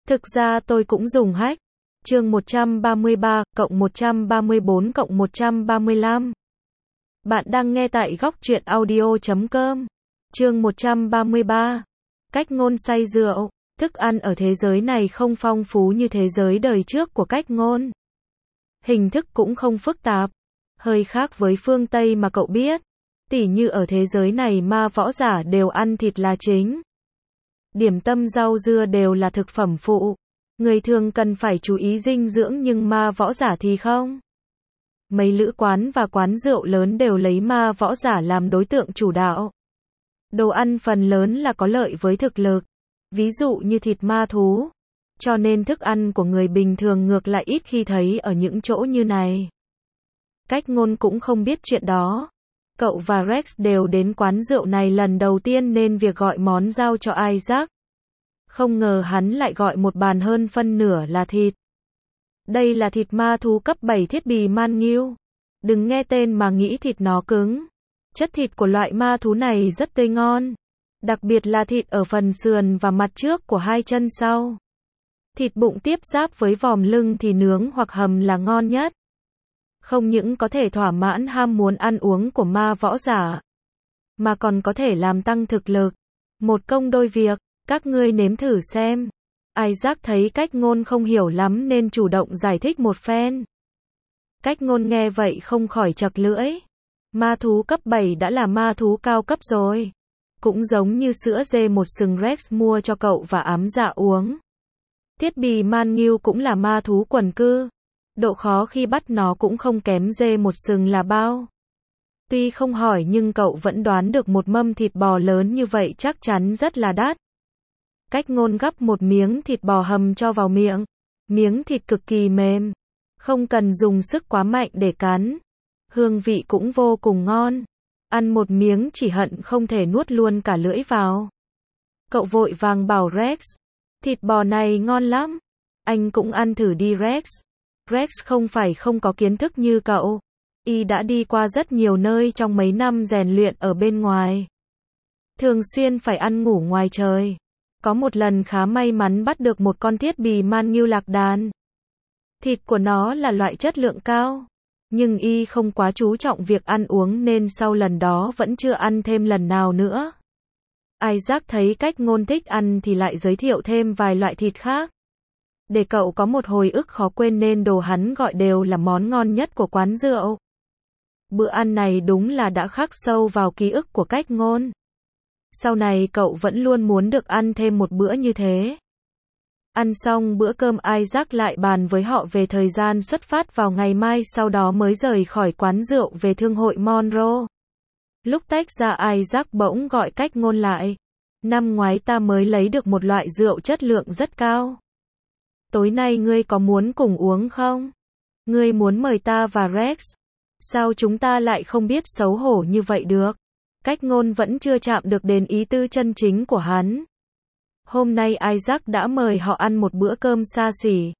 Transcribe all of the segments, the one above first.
Thực ra tôi cũng dùng hack. Chương 133, cộng 134 cộng 135. Bạn đang nghe tại góc truyện audio.com. Chương 133. Cách ngôn say rượu. Thức ăn ở thế giới này không phong phú như thế giới đời trước của cách ngôn. Hình thức cũng không phức tạp. Hơi khác với phương Tây mà cậu biết. Tỉ như ở thế giới này ma võ giả đều ăn thịt là chính. Điểm tâm rau dưa đều là thực phẩm phụ. Người thường cần phải chú ý dinh dưỡng nhưng ma võ giả thì không. Mấy lữ quán và quán rượu lớn đều lấy ma võ giả làm đối tượng chủ đạo. Đồ ăn phần lớn là có lợi với thực lực. Ví dụ như thịt ma thú. Cho nên thức ăn của người bình thường ngược lại ít khi thấy ở những chỗ như này. Cách ngôn cũng không biết chuyện đó. Cậu và Rex đều đến quán rượu này lần đầu tiên nên việc gọi món giao cho Isaac. Không ngờ hắn lại gọi một bàn hơn phân nửa là thịt. Đây là thịt ma thú cấp 7 thiết bì man nghiêu. Đừng nghe tên mà nghĩ thịt nó cứng. Chất thịt của loại ma thú này rất tươi ngon. Đặc biệt là thịt ở phần sườn và mặt trước của hai chân sau. Thịt bụng tiếp giáp với vòm lưng thì nướng hoặc hầm là ngon nhất. Không những có thể thỏa mãn ham muốn ăn uống của ma võ giả, mà còn có thể làm tăng thực lực. Một công đôi việc, các ngươi nếm thử xem. Isaac thấy cách ngôn không hiểu lắm nên chủ động giải thích một phen. Cách ngôn nghe vậy không khỏi chật lưỡi. Ma thú cấp 7 đã là ma thú cao cấp rồi. Cũng giống như sữa dê một sừng Rex mua cho cậu và ám dạ uống. Thiết bì man nghiêu cũng là ma thú quần cư. Độ khó khi bắt nó cũng không kém dê một sừng là bao. Tuy không hỏi nhưng cậu vẫn đoán được một mâm thịt bò lớn như vậy chắc chắn rất là đắt. Cách ngôn gắp một miếng thịt bò hầm cho vào miệng. Miếng thịt cực kỳ mềm. Không cần dùng sức quá mạnh để cắn. Hương vị cũng vô cùng ngon. Ăn một miếng chỉ hận không thể nuốt luôn cả lưỡi vào. Cậu vội vàng bảo Rex. Thịt bò này ngon lắm. Anh cũng ăn thử đi Rex. Rex không phải không có kiến thức như cậu. Y đã đi qua rất nhiều nơi trong mấy năm rèn luyện ở bên ngoài. Thường xuyên phải ăn ngủ ngoài trời. Có một lần khá may mắn bắt được một con thiết bì man nghiêu lạc đàn. Thịt của nó là loại chất lượng cao. Nhưng Y không quá chú trọng việc ăn uống nên sau lần đó vẫn chưa ăn thêm lần nào nữa. Isaac thấy cách ngôn thích ăn thì lại giới thiệu thêm vài loại thịt khác. Để cậu có một hồi ức khó quên nên đồ hắn gọi đều là món ngon nhất của quán rượu. Bữa ăn này đúng là đã khắc sâu vào ký ức của cách ngôn. Sau này cậu vẫn luôn muốn được ăn thêm một bữa như thế. Ăn xong bữa cơm Isaac lại bàn với họ về thời gian xuất phát vào ngày mai sau đó mới rời khỏi quán rượu về thương hội Monroe. Lúc tách ra Isaac bỗng gọi cách ngôn lại. Năm ngoái ta mới lấy được một loại rượu chất lượng rất cao. Tối nay ngươi có muốn cùng uống không? Ngươi muốn mời ta và Rex. Sao chúng ta lại không biết xấu hổ như vậy được? Cách ngôn vẫn chưa chạm được đến ý tư chân chính của hắn. Hôm nay Isaac đã mời họ ăn một bữa cơm xa xỉ.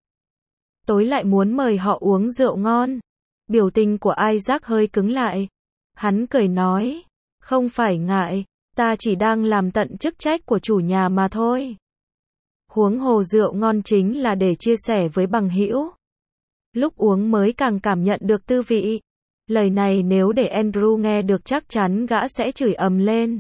Tối lại muốn mời họ uống rượu ngon. Biểu tình của Isaac hơi cứng lại. Hắn cười nói, không phải ngại, ta chỉ đang làm tận chức trách của chủ nhà mà thôi. Huống hồ rượu ngon chính là để chia sẻ với bằng hữu. Lúc uống mới càng cảm nhận được tư vị. Lời này nếu để Andrew nghe được chắc chắn gã sẽ chửi ầm lên.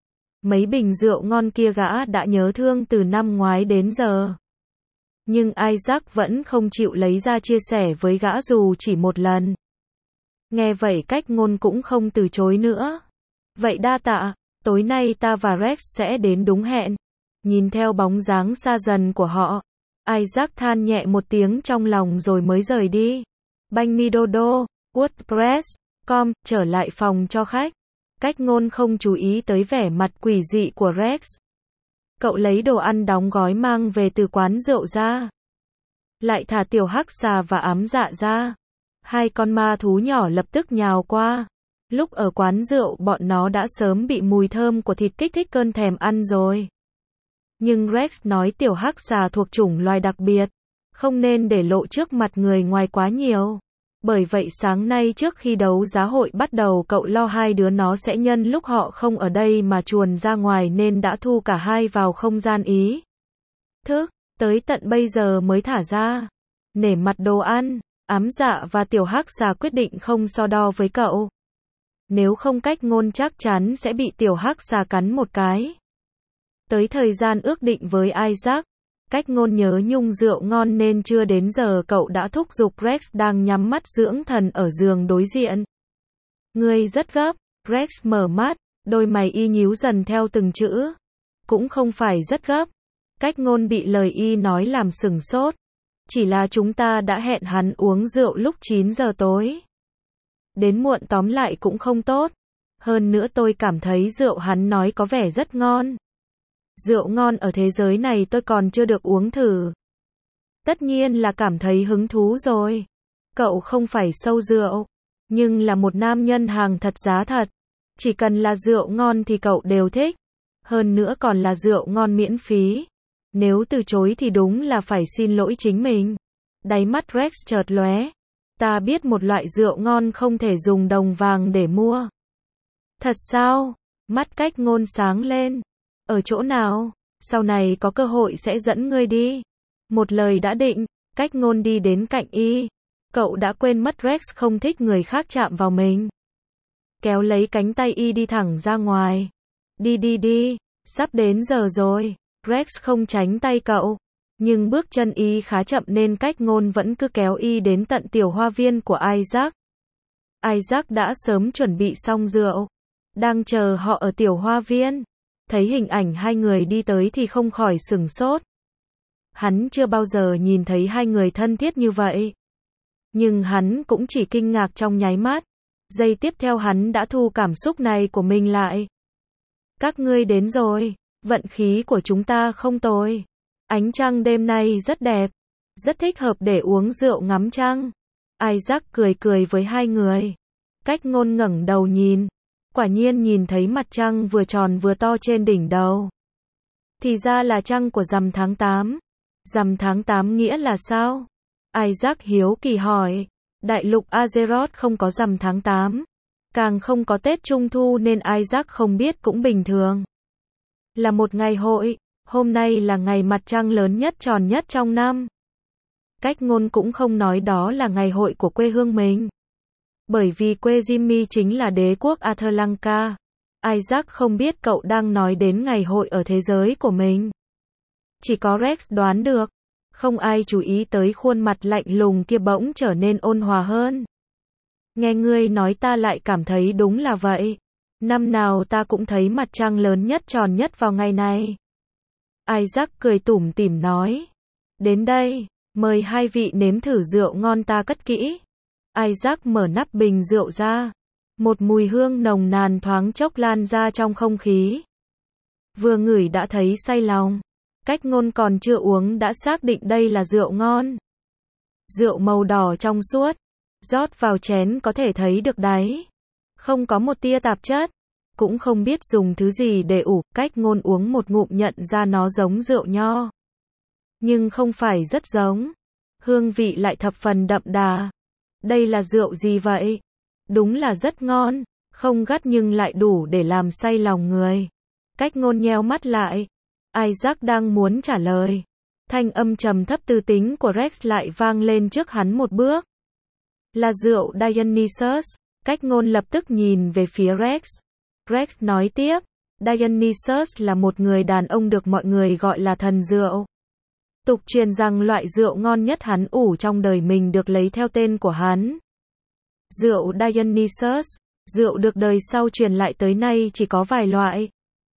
Mấy bình rượu ngon kia gã đã nhớ thương từ năm ngoái đến giờ. Nhưng Isaac vẫn không chịu lấy ra chia sẻ với gã dù chỉ một lần. Nghe vậy cách ngôn cũng không từ chối nữa. Vậy đa tạ, tối nay ta và Rex sẽ đến đúng hẹn. Nhìn theo bóng dáng xa dần của họ, Isaac than nhẹ một tiếng trong lòng rồi mới rời đi. Banh mi dodo, WordPress.com, trở lại phòng cho khách. Cách ngôn không chú ý tới vẻ mặt quỷ dị của Rex. Cậu lấy đồ ăn đóng gói mang về từ quán rượu ra. Lại thả tiểu hắc xà và ám dạ ra. Hai con ma thú nhỏ lập tức nhào qua. Lúc ở quán rượu bọn nó đã sớm bị mùi thơm của thịt kích thích cơn thèm ăn rồi. Nhưng Rex nói tiểu hắc xà thuộc chủng loài đặc biệt. Không nên để lộ trước mặt người ngoài quá nhiều. Bởi vậy sáng nay trước khi đấu giá hội bắt đầu cậu lo hai đứa nó sẽ nhân lúc họ không ở đây mà chuồn ra ngoài nên đã thu cả hai vào không gian ý thức. Tới tận bây giờ mới thả ra. Nể mặt đồ ăn, Ám Dạ và Tiểu Hắc Xà quyết định không so đo với cậu. Nếu không Cách Ngôn chắc chắn sẽ bị Tiểu Hắc Xà cắn một cái. Tới thời gian ước định với Isaac, Cách Ngôn nhớ nhung rượu ngon nên chưa đến giờ cậu đã thúc giục Rex đang nhắm mắt dưỡng thần ở giường đối diện. Ngươi rất gấp, Rex mở mắt, đôi mày y nhíu dần theo từng chữ. Cũng không phải rất gấp. Cách Ngôn bị lời y nói làm sửng sốt. Chỉ là chúng ta đã hẹn hắn uống rượu lúc 9 giờ tối. Đến muộn tóm lại cũng không tốt. Hơn nữa tôi cảm thấy rượu hắn nói có vẻ rất ngon. Rượu ngon ở thế giới này tôi còn chưa được uống thử. Tất nhiên là cảm thấy hứng thú rồi. Cậu không phải sâu rượu, nhưng là một nam nhân hàng thật giá thật. Chỉ cần là rượu ngon thì cậu đều thích. Hơn nữa còn là rượu ngon miễn phí. Nếu từ chối thì đúng là phải xin lỗi chính mình. Đáy mắt Rex chợt lóe. Ta biết một loại rượu ngon không thể dùng đồng vàng để mua. Thật sao? Mắt Cách Ngôn sáng lên. Ở chỗ nào? Sau này có cơ hội sẽ dẫn ngươi đi. Một lời đã định, Cách Ngôn đi đến cạnh y. Cậu đã quên mất Rex không thích người khác chạm vào mình. Kéo lấy cánh tay y đi thẳng ra ngoài. Đi, sắp đến giờ rồi. Rex không tránh tay cậu. Nhưng bước chân y khá chậm nên Cách Ngôn vẫn cứ kéo y đến tận tiểu hoa viên của Isaac. Isaac đã sớm chuẩn bị xong rượu. Đang chờ họ ở tiểu hoa viên. Thấy hình ảnh hai người đi tới thì không khỏi sửng sốt. Hắn chưa bao giờ nhìn thấy hai người thân thiết như vậy. Nhưng hắn cũng chỉ kinh ngạc trong nháy mắt. Giây tiếp theo hắn đã thu cảm xúc này của mình lại. Các ngươi đến rồi. Vận khí của chúng ta không tồi. Ánh trăng đêm nay rất đẹp. Rất thích hợp để uống rượu ngắm trăng. Isaac cười với hai người. Cách Ngôn ngẩng đầu nhìn. Quả nhiên nhìn thấy mặt trăng vừa tròn vừa to trên đỉnh đầu. Thì ra là trăng của rằm tháng 8. Rằm tháng 8 nghĩa là sao? Isaac hiếu kỳ hỏi. Đại lục Azeroth không có rằm tháng 8. Càng không có Tết Trung Thu nên Isaac không biết cũng bình thường. Là một ngày hội. Hôm nay là ngày mặt trăng lớn nhất tròn nhất trong năm. Cách Ngôn cũng không nói đó là ngày hội của quê hương mình. Bởi vì quê Jimmy chính là đế quốc Athlanka. Isaac không biết cậu đang nói đến ngày hội ở thế giới của mình. Chỉ có Rex đoán được. Không ai chú ý tới khuôn mặt lạnh lùng kia bỗng trở nên ôn hòa hơn. Nghe ngươi nói ta lại cảm thấy đúng là vậy. Năm nào ta cũng thấy mặt trăng lớn nhất tròn nhất vào ngày này. Isaac cười tủm tỉm nói. Đến đây, mời hai vị nếm thử rượu ngon ta cất kỹ. Isaac mở nắp bình rượu ra. Một mùi hương nồng nàn thoáng chốc lan ra trong không khí. Vừa ngửi đã thấy say lòng. Cách Ngôn còn chưa uống đã xác định đây là rượu ngon. Rượu màu đỏ trong suốt. Rót vào chén có thể thấy được đáy. Không có một tia tạp chất. Cũng không biết dùng thứ gì để ủ. Cách Ngôn uống một ngụm nhận ra nó giống rượu nho. Nhưng không phải rất giống. Hương vị lại thập phần đậm đà. Đây là rượu gì vậy? Đúng là rất ngon. Không gắt nhưng lại đủ để làm say lòng người. Cách Ngôn nheo mắt lại. Isaac đang muốn trả lời. Thanh âm trầm thấp tư tính của Rex lại vang lên trước hắn một bước. Là rượu Dionysus. Cách Ngôn lập tức nhìn về phía Rex. Rex nói tiếp. Dionysus là một người đàn ông được mọi người gọi là thần rượu. Tục truyền rằng loại rượu ngon nhất hắn ủ trong đời mình được lấy theo tên của hắn. Rượu Dionysus. Rượu được đời sau truyền lại tới nay chỉ có vài loại.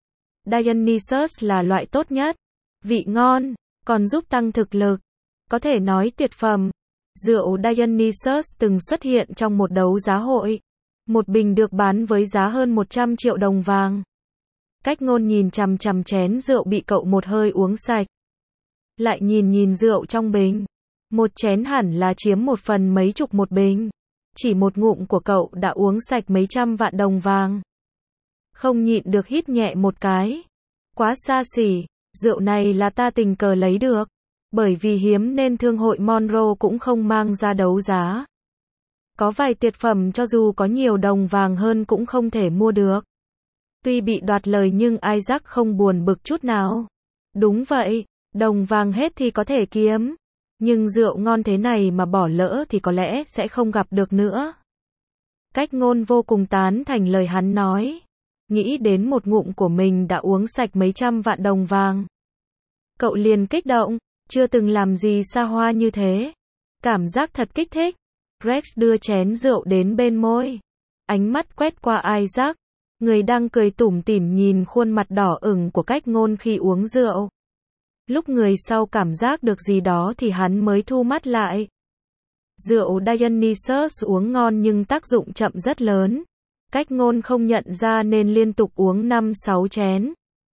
Dionysus là loại tốt nhất. Vị ngon, còn giúp tăng thực lực. Có thể nói tuyệt phẩm. Rượu Dionysus từng xuất hiện trong một đấu giá hội. Một bình được bán với giá hơn 100 triệu đồng vàng. Cách Ngôn nhìn chằm chằm chén rượu bị cậu một hơi uống sạch. Lại nhìn rượu trong bình. Một chén hẳn là chiếm một phần mấy chục một bình. Chỉ một ngụm của cậu đã uống sạch mấy trăm vạn đồng vàng. Không nhịn được hít nhẹ một cái. Quá xa xỉ, rượu này là ta tình cờ lấy được. Bởi vì hiếm nên thương hội Monroe cũng không mang ra đấu giá. Có vài tuyệt phẩm cho dù có nhiều đồng vàng hơn cũng không thể mua được. Tuy bị đoạt lời nhưng Isaac không buồn bực chút nào. Đúng vậy, Đồng vàng hết thì có thể kiếm. Nhưng rượu ngon thế này mà bỏ lỡ thì có lẽ sẽ không gặp được nữa. Cách Ngôn vô cùng tán thành lời hắn nói. Nghĩ đến một ngụm của mình đã uống sạch mấy trăm vạn đồng vàng. Cậu liền kích động, chưa từng làm gì xa hoa như thế. Cảm giác thật kích thích. Rex đưa chén rượu đến bên môi. Ánh mắt quét qua Isaac. Người đang cười tủm tỉm nhìn khuôn mặt đỏ ửng của Cách Ngôn khi uống rượu. Lúc người sau cảm giác được gì đó thì hắn mới thu mắt lại. Rượu Dionysus uống ngon nhưng tác dụng chậm rất lớn. Cách Ngôn không nhận ra nên liên tục uống 5-6 chén.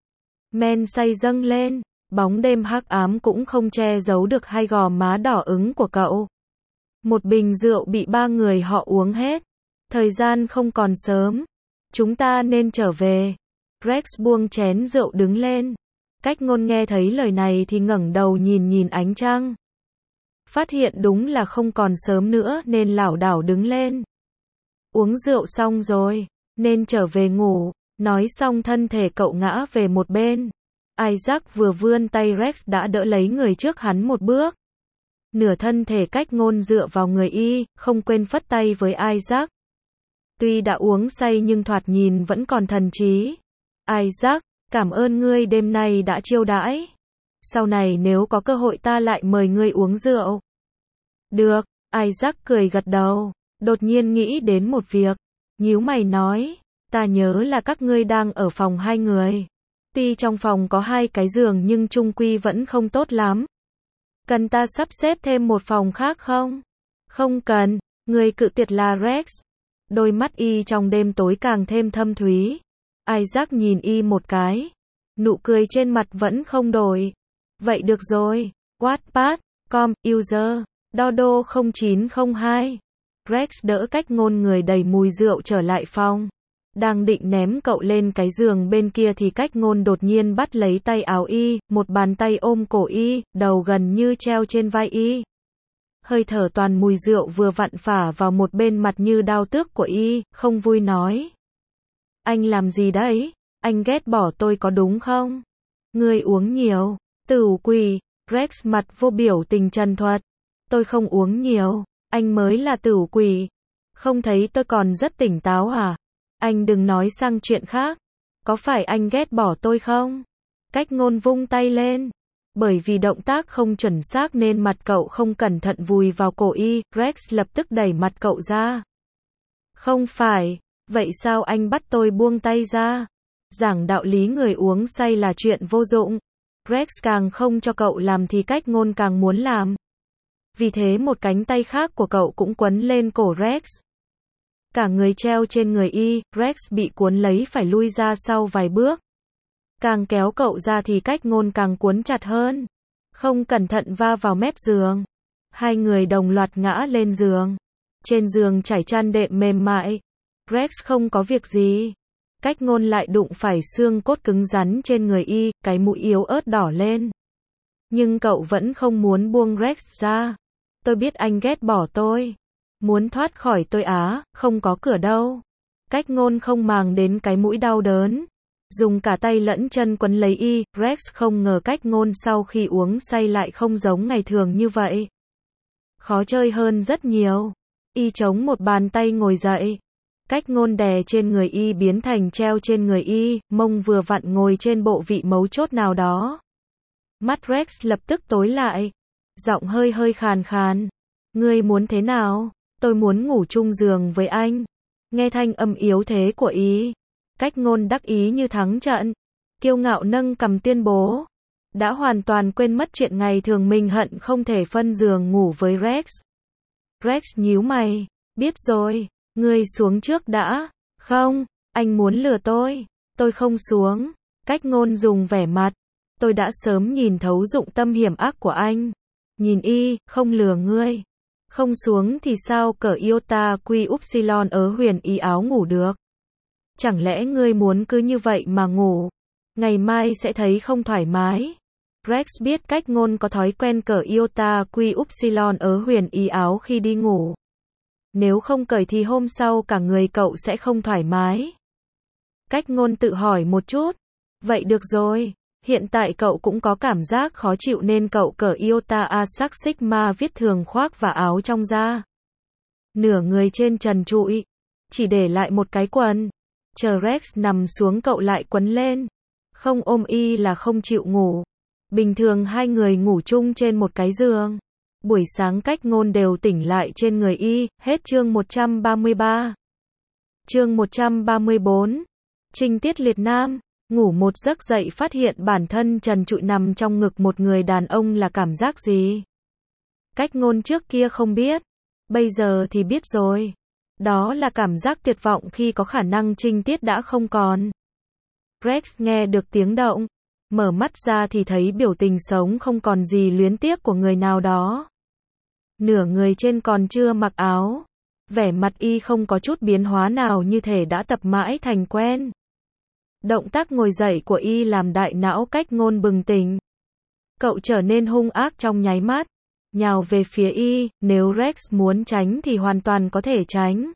Men say dâng lên, bóng đêm hắc ám cũng không che giấu được hai gò má đỏ ửng của cậu. Một bình rượu bị ba người họ uống hết. Thời gian không còn sớm. Chúng ta nên trở về. Rex buông chén rượu đứng lên. Cách Ngôn nghe thấy lời này thì ngẩng đầu nhìn ánh trăng. Phát hiện đúng là không còn sớm nữa nên lảo đảo đứng lên. Uống rượu xong rồi, nên trở về ngủ. Nói xong thân thể cậu ngã về một bên. Isaac vừa vươn tay Rex đã đỡ lấy người trước hắn một bước. Nửa thân thể Cách Ngôn dựa vào người y, không quên phất tay với Isaac. Tuy đã uống say nhưng thoạt nhìn vẫn còn thần trí. Isaac, cảm ơn ngươi đêm nay đã chiêu đãi. Sau này nếu có cơ hội ta lại mời ngươi uống rượu. Được, Isaac cười gật đầu. Đột nhiên nghĩ đến một việc. Nhíu mày nói, ta nhớ là các ngươi đang ở phòng 2 người. Tuy trong phòng có 2 cái giường nhưng chung quy vẫn không tốt lắm. Cần ta sắp xếp thêm một phòng khác không? Không cần, người cự tuyệt là Rex. Đôi mắt y trong đêm tối càng thêm thâm thúy. Isaac nhìn y một cái. Nụ cười trên mặt vẫn không đổi. Vậy được rồi. Wattpad, com, user, Dodo 0902. Rex đỡ Cách Ngôn người đầy mùi rượu trở lại phòng. Đang định ném cậu lên cái giường bên kia thì Cách Ngôn đột nhiên bắt lấy tay áo y, một bàn tay ôm cổ y, đầu gần như treo trên vai y. Hơi thở toàn mùi rượu vừa vặn phả vào một bên mặt như đao tước của y, không vui nói. Anh làm gì đấy? Anh ghét bỏ tôi có đúng không? Ngươi uống nhiều. Tửu quỷ. Rex mặt vô biểu tình trần thuật. Tôi không uống nhiều. Anh mới là tửu quỷ. Không thấy tôi còn rất tỉnh táo à? Anh đừng nói sang chuyện khác. Có phải anh ghét bỏ tôi không? Cách Ngôn vung tay lên. Bởi vì động tác không chuẩn xác nên mặt cậu không cẩn thận vùi vào cổ y, Rex lập tức đẩy mặt cậu ra. Không phải, vậy sao anh bắt tôi buông tay ra? Giảng đạo lý người uống say là chuyện vô dụng. Rex càng không cho cậu làm thì Cách Ngôn càng muốn làm. Vì thế một cánh tay khác của cậu cũng quấn lên cổ Rex. Cả người treo trên người y, Rex bị cuốn lấy phải lui ra sau vài bước. Càng kéo cậu ra thì Cách Ngôn càng cuốn chặt hơn. Không cẩn thận va vào mép giường. Hai người đồng loạt ngã lên giường. Trên giường trải chăn đệm mềm mại. Rex không có việc gì. Cách Ngôn lại đụng phải xương cốt cứng rắn trên người y, cái mũi yếu ớt đỏ lên. Nhưng cậu vẫn không muốn buông Rex ra. Tôi biết anh ghét bỏ tôi. Muốn thoát khỏi tôi á, không có cửa đâu. Cách Ngôn không màng đến cái mũi đau đớn. Dùng cả tay lẫn chân quấn lấy y, Rex không ngờ Cách Ngôn sau khi uống say lại không giống ngày thường như vậy. Khó chơi hơn rất nhiều. Y chống một bàn tay ngồi dậy. Cách Ngôn đè trên người y biến thành treo trên người y, mông vừa vặn ngồi trên bộ vị mấu chốt nào đó. Mắt Rex lập tức tối lại. Giọng hơi khàn khàn. Ngươi muốn thế nào? Tôi muốn ngủ chung giường với anh. Nghe thanh âm yếu thế của y. Cách Ngôn đắc ý như thắng trận. Kiêu ngạo nâng cằm tuyên bố. Đã hoàn toàn quên mất chuyện ngày thường mình hận không thể phân giường ngủ với Rex. Rex nhíu mày. Biết rồi. Ngươi xuống trước đã. Không, anh muốn lừa tôi. Tôi không xuống. Cách Ngôn dùng vẻ mặt. Tôi đã sớm nhìn thấu dụng tâm hiểm ác của anh. Nhìn y, không lừa ngươi. Không xuống thì sao cỡ iota quy upsilon ớ huyền y áo ngủ được. Chẳng lẽ ngươi muốn cứ như vậy mà ngủ? Ngày mai sẽ thấy không thoải mái. Rex biết Cách Ngôn có thói quen cỡ iota quy upsilon ớ huyền y áo khi đi ngủ. Nếu không cởi thì hôm sau cả người cậu sẽ không thoải mái. Cách Ngôn tự hỏi một chút. Vậy được rồi. Hiện tại cậu cũng có cảm giác khó chịu nên cậu cởi iota Asac Sigma viết thường khoác và áo trong ra. Nửa người trên trần trụi, chỉ để lại một cái quần. Chờ Rex nằm xuống cậu lại quấn lên. Không ôm y là không chịu ngủ. Bình thường hai người ngủ chung trên một cái giường. Buổi sáng Cách Ngôn đều tỉnh lại trên người y. Hết chương 133. Chương 134. Trinh tiết liệt nam. Ngủ một giấc dậy phát hiện bản thân trần trụi nằm trong ngực một người đàn ông là cảm giác gì? Cách Ngôn trước kia không biết. Bây giờ thì biết rồi. Đó là cảm giác tuyệt vọng khi có khả năng trinh tiết đã không còn. Rex nghe được tiếng động. Mở mắt ra thì thấy biểu tình sống không còn gì luyến tiếc của người nào đó. Nửa người trên còn chưa mặc áo. Vẻ mặt y không có chút biến hóa nào như thể đã tập mãi thành quen. Động tác ngồi dậy của y làm đại não Cách Ngôn bừng tỉnh. Cậu trở nên hung ác trong nháy mắt. Nhào về phía y, nếu Rex muốn tránh thì hoàn toàn có thể tránh.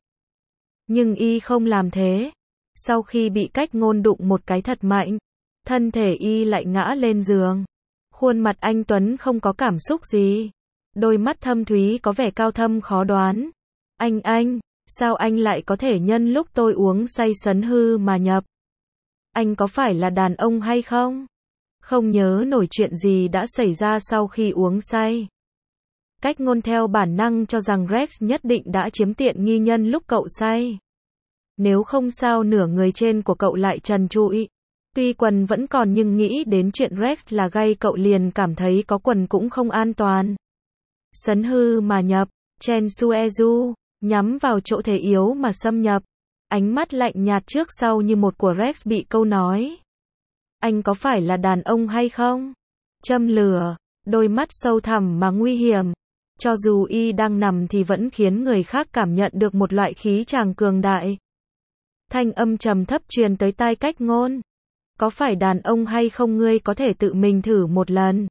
Nhưng y không làm thế. Sau khi bị Cách Ngôn đụng một cái thật mạnh, thân thể y lại ngã lên giường. Khuôn mặt anh tuấn không có cảm xúc gì. Đôi mắt thâm thúy có vẻ cao thâm khó đoán. Anh, sao anh lại có thể nhân lúc tôi uống say sấn hư mà nhập? Anh có phải là đàn ông hay không? Không nhớ nổi chuyện gì đã xảy ra sau khi uống say. Cách Ngôn theo bản năng cho rằng Rex nhất định đã chiếm tiện nghi nhân lúc cậu say. Nếu không sao nửa người trên của cậu lại trần trụi. Tuy quần vẫn còn nhưng nghĩ đến chuyện Rex là gay cậu liền cảm thấy có quần cũng không an toàn. Sấn hư mà nhập, Chen Suezu, nhắm vào chỗ thể yếu mà xâm nhập. Ánh mắt lạnh nhạt trước sau như một của Rex bị câu nói. Anh có phải là đàn ông hay không? Châm lửa, đôi mắt sâu thẳm mà nguy hiểm. Cho dù y đang nằm thì vẫn khiến người khác cảm nhận được một loại khí tràng cường đại. Thanh âm trầm thấp truyền tới tai Cách Ngôn. Có phải đàn ông hay không ngươi có thể tự mình thử một lần.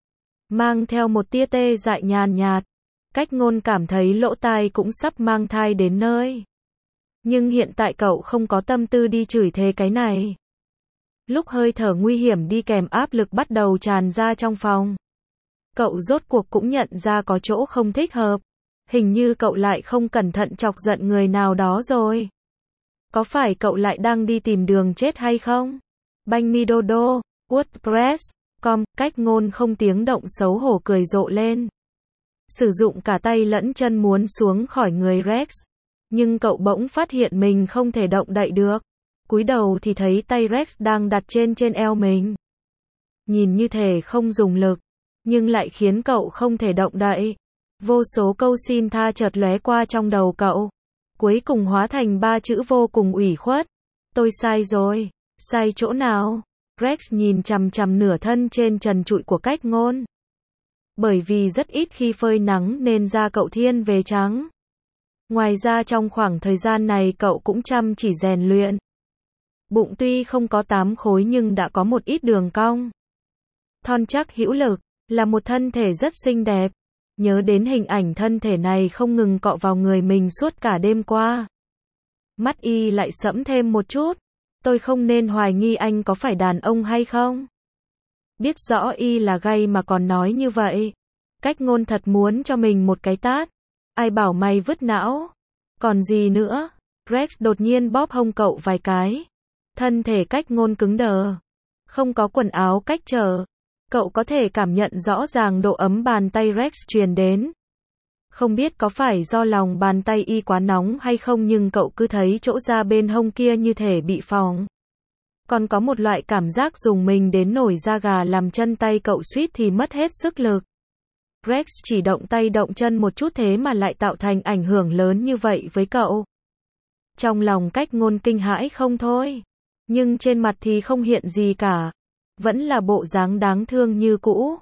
Mang theo một tia tê dại nhàn nhạt. Cách Ngôn cảm thấy lỗ tai cũng sắp mang thai đến nơi. Nhưng hiện tại cậu không có tâm tư đi chửi thề cái này. Lúc hơi thở nguy hiểm đi kèm áp lực bắt đầu tràn ra trong phòng. Cậu rốt cuộc cũng nhận ra có chỗ không thích hợp. Hình như cậu lại không cẩn thận chọc giận người nào đó rồi. Có phải cậu lại đang đi tìm đường chết hay không? Banh mi đô đô, WordPress.com, Cách Ngôn không tiếng động xấu hổ cười rộ lên. Sử dụng cả tay lẫn chân muốn xuống khỏi người Rex. Nhưng cậu bỗng phát hiện mình không thể động đậy được. Cúi đầu thì thấy tay Rex đang đặt trên eo mình. Nhìn như thể không dùng lực, nhưng lại khiến cậu không thể động đậy. Vô số câu xin tha chợt lóe qua trong đầu cậu. Cuối cùng hóa thành 3 chữ vô cùng ủy khuất. Tôi sai rồi. Sai chỗ nào? Rex nhìn chằm chằm nửa thân trên trần trụi của Cách Ngôn. Bởi vì rất ít khi phơi nắng nên da cậu thiên về trắng. Ngoài ra trong khoảng thời gian này cậu cũng chăm chỉ rèn luyện. Bụng tuy không có 8 khối nhưng đã có một ít đường cong. Thon chắc hữu lực, là một thân thể rất xinh đẹp. Nhớ đến hình ảnh thân thể này không ngừng cọ vào người mình suốt cả đêm qua. Mắt y lại sẫm thêm một chút. Tôi không nên hoài nghi anh có phải đàn ông hay không? Biết rõ y là gay mà còn nói như vậy. Cách Ngôn thật muốn cho mình một cái tát. Ai bảo mày vứt não? Còn gì nữa? Rex đột nhiên bóp hông cậu vài cái. Thân thể Cách Ngôn cứng đờ. Không có quần áo cách trở. Cậu có thể cảm nhận rõ ràng độ ấm bàn tay Rex truyền đến. Không biết có phải do lòng bàn tay y quá nóng hay không nhưng cậu cứ thấy chỗ da bên hông kia như thể bị phỏng. Còn có một loại cảm giác rùng mình đến nổi da gà làm chân tay cậu suýt thì mất hết sức lực. Rex chỉ động tay động chân một chút thế mà lại tạo thành ảnh hưởng lớn như vậy với cậu. Trong lòng Cách Ngôn kinh hãi không thôi. Nhưng trên mặt thì không hiện gì cả. Vẫn là bộ dáng đáng thương như cũ.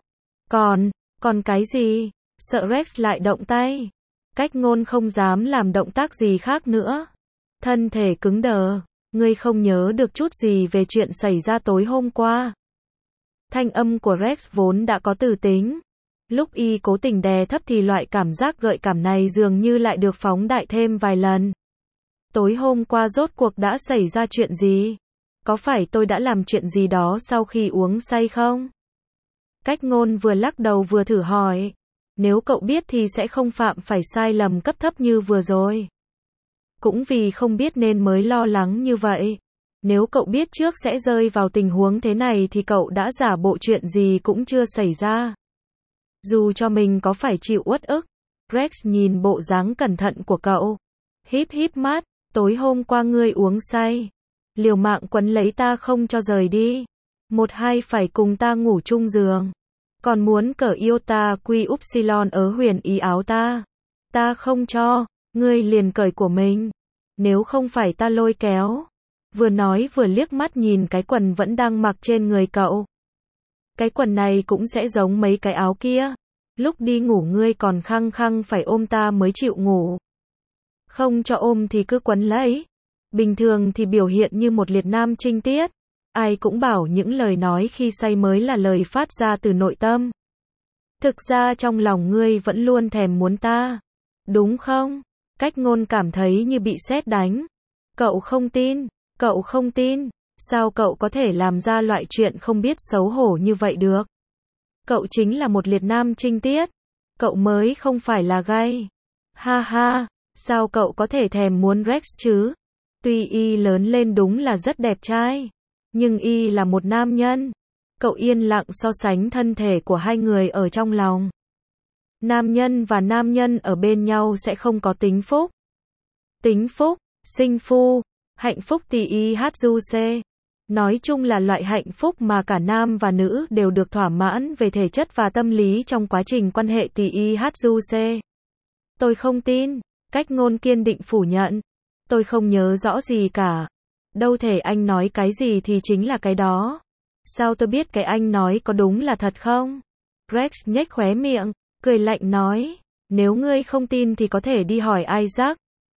Còn cái gì? Sợ Rex lại động tay. Cách Ngôn không dám làm động tác gì khác nữa. Thân thể cứng đờ. Ngươi không nhớ được chút gì về chuyện xảy ra tối hôm qua. Thanh âm của Rex vốn đã có từ tính. Lúc y cố tình đè thấp thì loại cảm giác gợi cảm này dường như lại được phóng đại thêm vài lần. Tối hôm qua rốt cuộc đã xảy ra chuyện gì? Có phải tôi đã làm chuyện gì đó sau khi uống say không? Cách ngôn vừa lắc đầu vừa thử hỏi. Nếu cậu biết thì sẽ không phạm phải sai lầm cấp thấp như vừa rồi. Cũng vì không biết nên mới lo lắng như vậy. Nếu cậu biết trước sẽ rơi vào tình huống thế này thì cậu đã giả bộ chuyện gì cũng chưa xảy ra. Dù cho mình có phải chịu uất ức. Rex nhìn bộ dáng cẩn thận của cậu. Híp híp mắt, tối hôm qua ngươi uống say. Liều mạng quấn lấy ta không cho rời đi. Một hai phải cùng ta ngủ chung giường. Còn muốn cởi iota quy upsilon ở huyền ý áo ta. Ta không cho, ngươi liền cởi của mình. Nếu không phải ta lôi kéo. Vừa nói vừa liếc mắt nhìn cái quần vẫn đang mặc trên người cậu. Cái quần này cũng sẽ giống mấy cái áo kia. Lúc đi ngủ ngươi còn khăng khăng phải ôm ta mới chịu ngủ. Không cho ôm thì cứ quấn lấy. Bình thường thì biểu hiện như một liệt nam trinh tiết. Ai cũng bảo những lời nói khi say mới là lời phát ra từ nội tâm. Thực ra trong lòng ngươi vẫn luôn thèm muốn ta. Đúng không? Cách ngôn cảm thấy như bị sét đánh. Cậu không tin. Cậu không tin. Sao cậu có thể làm ra loại chuyện không biết xấu hổ như vậy được? Cậu chính là một liệt nam trinh tiết. Cậu mới không phải là gay. Ha ha, sao cậu có thể thèm muốn Rex chứ? Tuy y lớn lên đúng là rất đẹp trai. Nhưng y là một nam nhân. Cậu yên lặng so sánh thân thể của hai người ở trong lòng. Nam nhân và nam nhân ở bên nhau sẽ không có tính phúc. Tính phúc, sinh phu, hạnh phúc TIHUC. Nói chung là loại hạnh phúc mà cả nam và nữ đều được thỏa mãn về thể chất và tâm lý trong quá trình quan hệ TIHUC. Tôi không tin. Cách ngôn kiên định phủ nhận. Tôi không nhớ rõ gì cả. Đâu thể anh nói cái gì thì chính là cái đó. Sao tôi biết cái anh nói có đúng là thật không? Rex nhếch khóe miệng, cười lạnh nói. Nếu ngươi không tin thì có thể đi hỏi Isaac.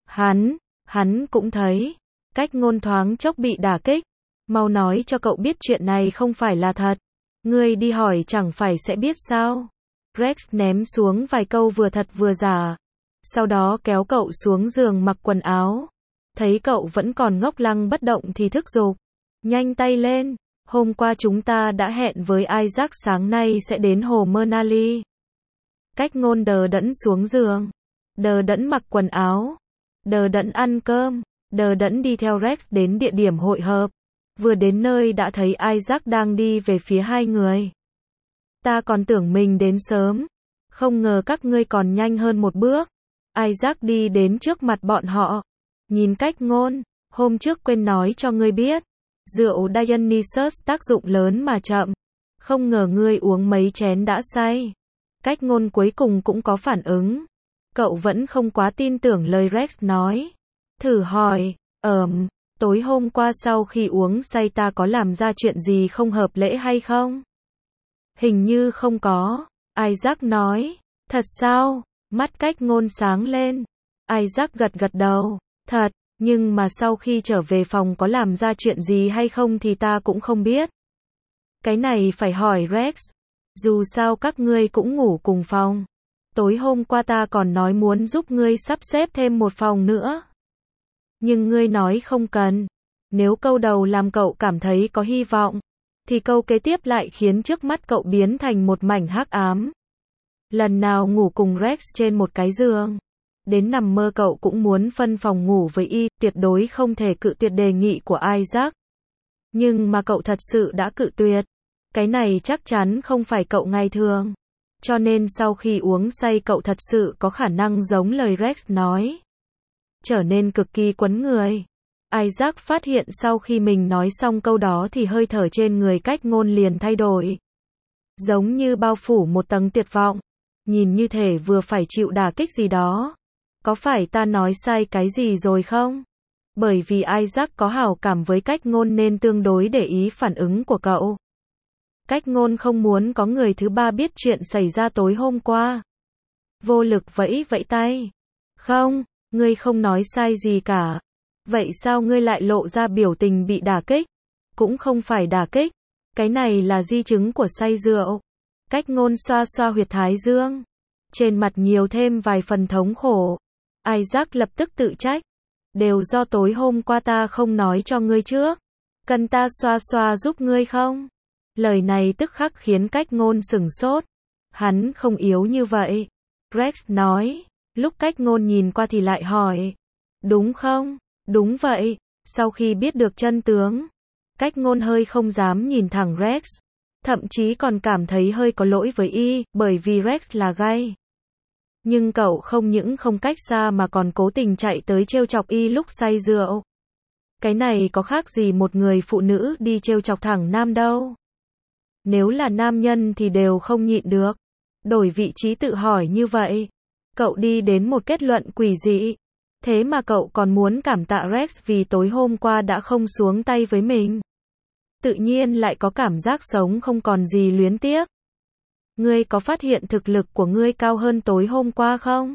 Hắn cũng thấy. Cách ngôn thoáng chốc bị đả kích. Mau nói cho cậu biết chuyện này không phải là thật. Ngươi đi hỏi chẳng phải sẽ biết sao? Rex ném xuống vài câu vừa thật vừa giả. Sau đó kéo cậu xuống giường mặc quần áo. Thấy cậu vẫn còn ngốc lăng bất động thì thúc giục. Nhanh tay lên. Hôm qua chúng ta đã hẹn với Isaac sáng nay sẽ đến hồ Manali. Cách ngôn đờ đẫn xuống giường. Đờ đẫn mặc quần áo. Đờ đẫn ăn cơm. Đờ đẫn đi theo Rex đến địa điểm hội hợp. Vừa đến nơi đã thấy Isaac đang đi về phía hai người. Ta còn tưởng mình đến sớm. Không ngờ các ngươi còn nhanh hơn một bước. Isaac đi đến trước mặt bọn họ. Nhìn cách ngôn. Hôm trước quên nói cho ngươi biết. Rượu Dionysus tác dụng lớn mà chậm. Không ngờ ngươi uống mấy chén đã say. Cách ngôn cuối cùng cũng có phản ứng. Cậu vẫn không quá tin tưởng lời Rex nói. Thử hỏi. Tối hôm qua sau khi uống say ta có làm ra chuyện gì không hợp lễ hay không? Hình như không có. Isaac nói. Thật sao? Mắt cách ngôn sáng lên. Isaac gật gật đầu. Thật, nhưng mà sau khi trở về phòng có làm ra chuyện gì hay không thì ta cũng không biết. Cái này phải hỏi Rex. Dù sao các ngươi cũng ngủ cùng phòng. Tối hôm qua ta còn nói muốn giúp ngươi sắp xếp thêm một phòng nữa. Nhưng ngươi nói không cần. Nếu câu đầu làm cậu cảm thấy có hy vọng, thì câu kế tiếp lại khiến trước mắt cậu biến thành một mảnh hắc ám. Lần nào ngủ cùng Rex trên một cái giường, đến nằm mơ cậu cũng muốn phân phòng ngủ với y, tuyệt đối không thể cự tuyệt đề nghị của Isaac. Nhưng mà cậu thật sự đã cự tuyệt. Cái này chắc chắn không phải cậu ngày thường. Cho nên sau khi uống say cậu thật sự có khả năng giống lời Rex nói. Trở nên cực kỳ quấn người. Isaac phát hiện sau khi mình nói xong câu đó thì hơi thở trên người cách ngôn liền thay đổi. Giống như bao phủ một tầng tuyệt vọng. Nhìn như thể vừa phải chịu đả kích gì đó. Có phải ta nói sai cái gì rồi không? Bởi vì Isaac có hảo cảm với cách ngôn nên tương đối để ý phản ứng của cậu. Cách ngôn không muốn có người thứ ba biết chuyện xảy ra tối hôm qua. Vô lực vẫy vẫy tay. Không, ngươi không nói sai gì cả. Vậy sao ngươi lại lộ ra biểu tình bị đả kích? Cũng không phải đả kích. Cái này là di chứng của say rượu. Cách ngôn xoa xoa huyệt thái dương. Trên mặt nhiều thêm vài phần thống khổ. Isaac lập tức tự trách. Đều do tối hôm qua ta không nói cho ngươi trước. Cần ta xoa xoa giúp ngươi không? Lời này tức khắc khiến Cách Ngôn sửng sốt. Hắn không yếu như vậy. Rex nói. Lúc Cách Ngôn nhìn qua thì lại hỏi. Đúng không? Đúng vậy. Sau khi biết được chân tướng, Cách Ngôn hơi không dám nhìn thẳng Rex. Thậm chí còn cảm thấy hơi có lỗi với y, bởi vì Rex là gay. Nhưng cậu không những không cách xa mà còn cố tình chạy tới trêu chọc y lúc say rượu. Cái này có khác gì một người phụ nữ đi trêu chọc thẳng nam đâu. Nếu là nam nhân thì đều không nhịn được. Đổi vị trí tự hỏi như vậy. Cậu đi đến một kết luận quỷ dị. Thế mà cậu còn muốn cảm tạ Rex vì tối hôm qua đã không xuống tay với mình. Tự nhiên lại có cảm giác sống không còn gì luyến tiếc. Ngươi có phát hiện thực lực của ngươi cao hơn tối hôm qua không?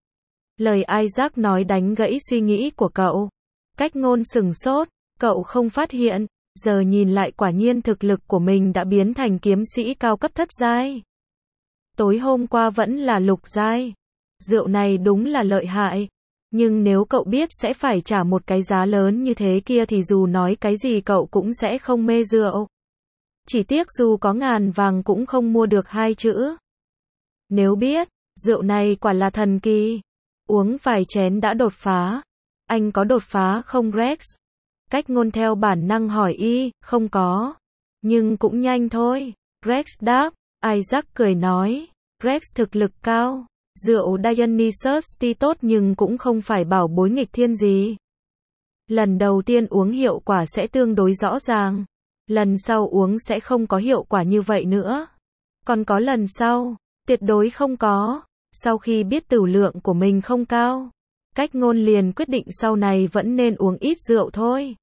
Lời Isaac nói đánh gãy suy nghĩ của cậu. Cách Ngôn sửng sốt, cậu không phát hiện, giờ nhìn lại quả nhiên thực lực của mình đã biến thành kiếm sĩ cao cấp thất giai. Tối hôm qua vẫn là lục giai. Rượu này đúng là lợi hại. Nhưng nếu cậu biết sẽ phải trả một cái giá lớn như thế kia thì dù nói cái gì cậu cũng sẽ không mê rượu. Chỉ tiếc dù có ngàn vàng cũng không mua được hai chữ. Nếu biết, rượu này quả là thần kỳ. Uống vài chén đã đột phá. Anh có đột phá không Rex? Cách Ngôn theo bản năng hỏi y, không có. Nhưng cũng nhanh thôi. Rex đáp. Isaac cười nói. Rex thực lực cao. Rượu Dionysus tuy tốt nhưng cũng không phải bảo bối nghịch thiên gì. Lần đầu tiên uống hiệu quả sẽ tương đối rõ ràng. Lần sau uống sẽ không có hiệu quả như vậy nữa. Còn có lần sau, tuyệt đối không có. Sau khi biết tửu lượng của mình không cao, Cách Ngôn liền quyết định sau này vẫn nên uống ít rượu thôi.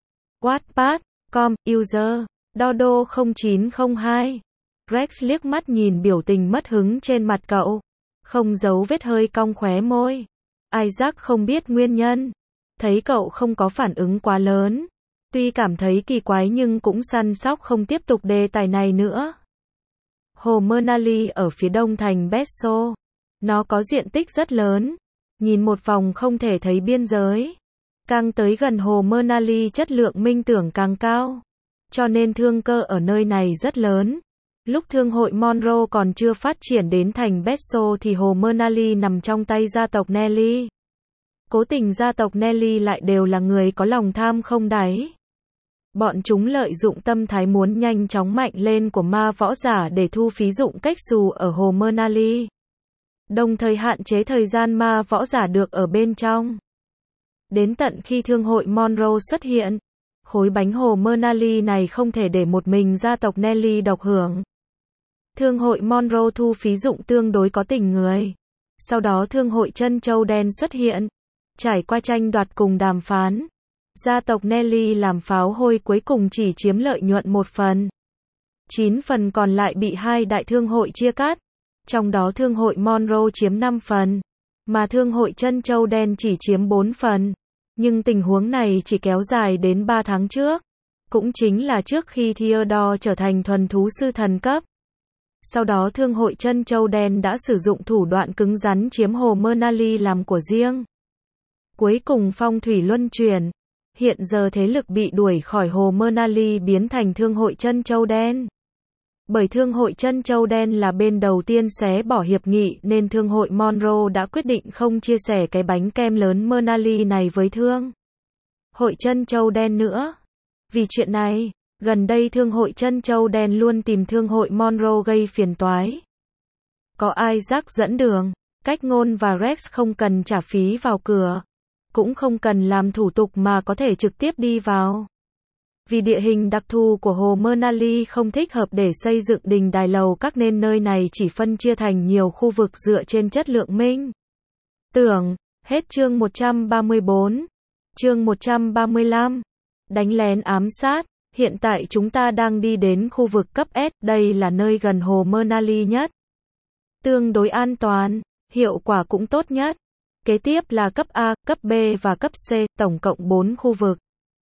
Wattpad.com, user, Dodo 0902. Rex liếc mắt nhìn biểu tình mất hứng trên mặt cậu. Không giấu vết hơi cong khóe môi. Isaac không biết nguyên nhân. Thấy cậu không có phản ứng quá lớn. Tuy cảm thấy kỳ quái nhưng cũng săn sóc không tiếp tục đề tài này nữa. Hồ Manali ở phía đông thành Besso. Nó có diện tích rất lớn. Nhìn một vòng không thể thấy biên giới. Càng tới gần hồ Manali chất lượng minh tưởng càng cao. Cho nên thương cơ ở nơi này rất lớn. Lúc thương hội Monroe còn chưa phát triển đến thành Besso thì hồ Manali nằm trong tay gia tộc Nelly. Cố tình gia tộc Nelly lại đều là người có lòng tham không đáy. Bọn chúng lợi dụng tâm thái muốn nhanh chóng mạnh lên của ma võ giả để thu phí dụng cách xù ở hồ Manali. Đồng thời hạn chế thời gian ma võ giả được ở bên trong. Đến tận khi thương hội Monroe xuất hiện, khối bánh hồ Manali này không thể để một mình gia tộc Nelly độc hưởng. Thương hội Monroe thu phí dụng tương đối có tình người. Sau đó thương hội Trân Châu Đen xuất hiện. Trải qua tranh đoạt cùng đàm phán, gia tộc Nelly làm pháo hôi cuối cùng chỉ chiếm lợi nhuận 1 phần. 9 phần còn lại bị hai đại thương hội chia cắt. Trong đó thương hội Monroe chiếm 5 phần, mà thương hội Trân Châu Đen chỉ chiếm 4 phần. Nhưng tình huống này chỉ kéo dài đến 3 tháng trước. Cũng chính là trước khi Theodore trở thành thuần thú sư thần cấp. Sau đó thương hội Trân Châu Đen đã sử dụng thủ đoạn cứng rắn chiếm hồ Manali làm của riêng. Cuối cùng phong thủy luân chuyển. Hiện giờ thế lực bị đuổi khỏi hồ Manali biến thành thương hội Trân Châu Đen. Bởi thương hội Trân Châu Đen là bên đầu tiên xé bỏ hiệp nghị nên thương hội Monroe đã quyết định không chia sẻ cái bánh kem lớn Manali này với thương hội Trân Châu Đen nữa. Vì chuyện này, gần đây thương hội Trân Châu Đen luôn tìm thương hội Monroe gây phiền toái. Có Isaac dẫn đường, Cách Ngôn và Rex không cần trả phí vào cửa. Cũng không cần làm thủ tục mà có thể trực tiếp đi vào. Vì địa hình đặc thù của hồ Manali không thích hợp để xây dựng đình đài lầu các nên nơi này chỉ phân chia thành nhiều khu vực dựa trên chất lượng minh tưởng. Hết chương 134. Chương 135. Đánh lén ám sát. Hiện tại chúng ta đang đi đến khu vực cấp S, đây là nơi gần hồ Manali nhất. Tương đối an toàn, hiệu quả cũng tốt nhất. Kế tiếp là cấp A, cấp B và cấp C, tổng cộng 4 khu vực.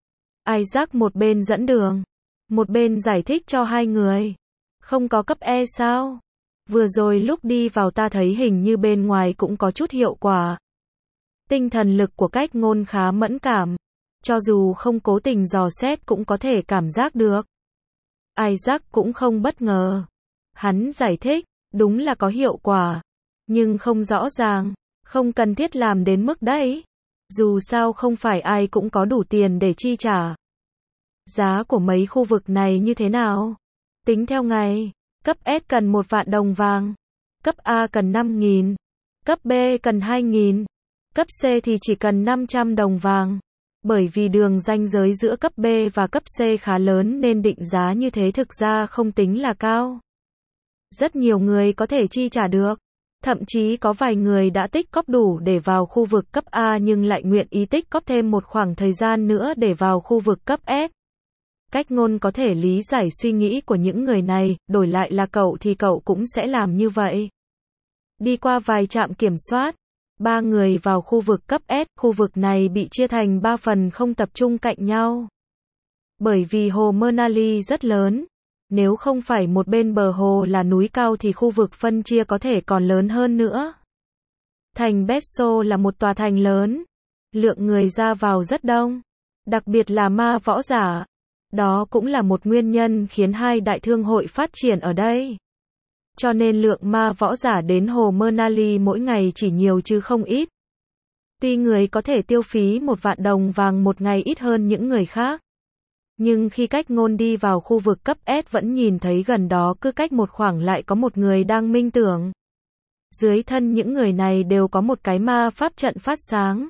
Isaac một bên dẫn đường, một bên giải thích cho hai người. Không có cấp E sao? Vừa rồi lúc đi vào ta thấy hình như bên ngoài cũng có chút hiệu quả. Tinh thần lực của Cách Ngôn khá mẫn cảm. cho dù không cố tình dò xét cũng có thể cảm giác được. Isaac cũng không bất ngờ. Hắn giải thích, đúng là có hiệu quả, nhưng không rõ ràng, không cần thiết làm đến mức đấy. Dù sao không phải ai cũng có đủ tiền để chi trả. Giá của mấy khu vực này như thế nào? Tính theo ngày, cấp S cần 1 vạn đồng vàng, cấp A cần 5.000, cấp B cần 2.000, cấp C thì chỉ cần 500 đồng vàng. Bởi vì đường ranh giới giữa cấp B và cấp C khá lớn nên định giá như thế thực ra không tính là cao. Rất nhiều người có thể chi trả được. Thậm chí có vài người đã tích cóp đủ để vào khu vực cấp A nhưng lại nguyện ý tích cóp thêm một khoảng thời gian nữa để vào khu vực cấp S. Cách ngôn có thể lý giải suy nghĩ của những người này, đổi lại là cậu thì cậu cũng sẽ làm như vậy. Đi qua vài trạm kiểm soát, 3 người vào khu vực cấp S, khu vực này bị chia thành 3 phần không tập trung cạnh nhau. Bởi vì hồ Manali rất lớn, nếu không phải một bên bờ hồ là núi cao thì khu vực phân chia có thể còn lớn hơn nữa. Thành Besso là một tòa thành lớn, lượng người ra vào rất đông, đặc biệt là ma võ giả. Đó cũng là một nguyên nhân khiến hai đại thương hội phát triển ở đây. Cho nên lượng ma võ giả đến hồ Manali mỗi ngày chỉ nhiều chứ không ít. Tuy người có thể tiêu phí 1 vạn đồng vàng một ngày ít hơn những người khác. Nhưng khi cách ngôn đi vào khu vực cấp S vẫn nhìn thấy gần đó cứ cách một khoảng lại có một người đang minh tưởng. Dưới thân những người này đều có một cái ma pháp trận phát sáng.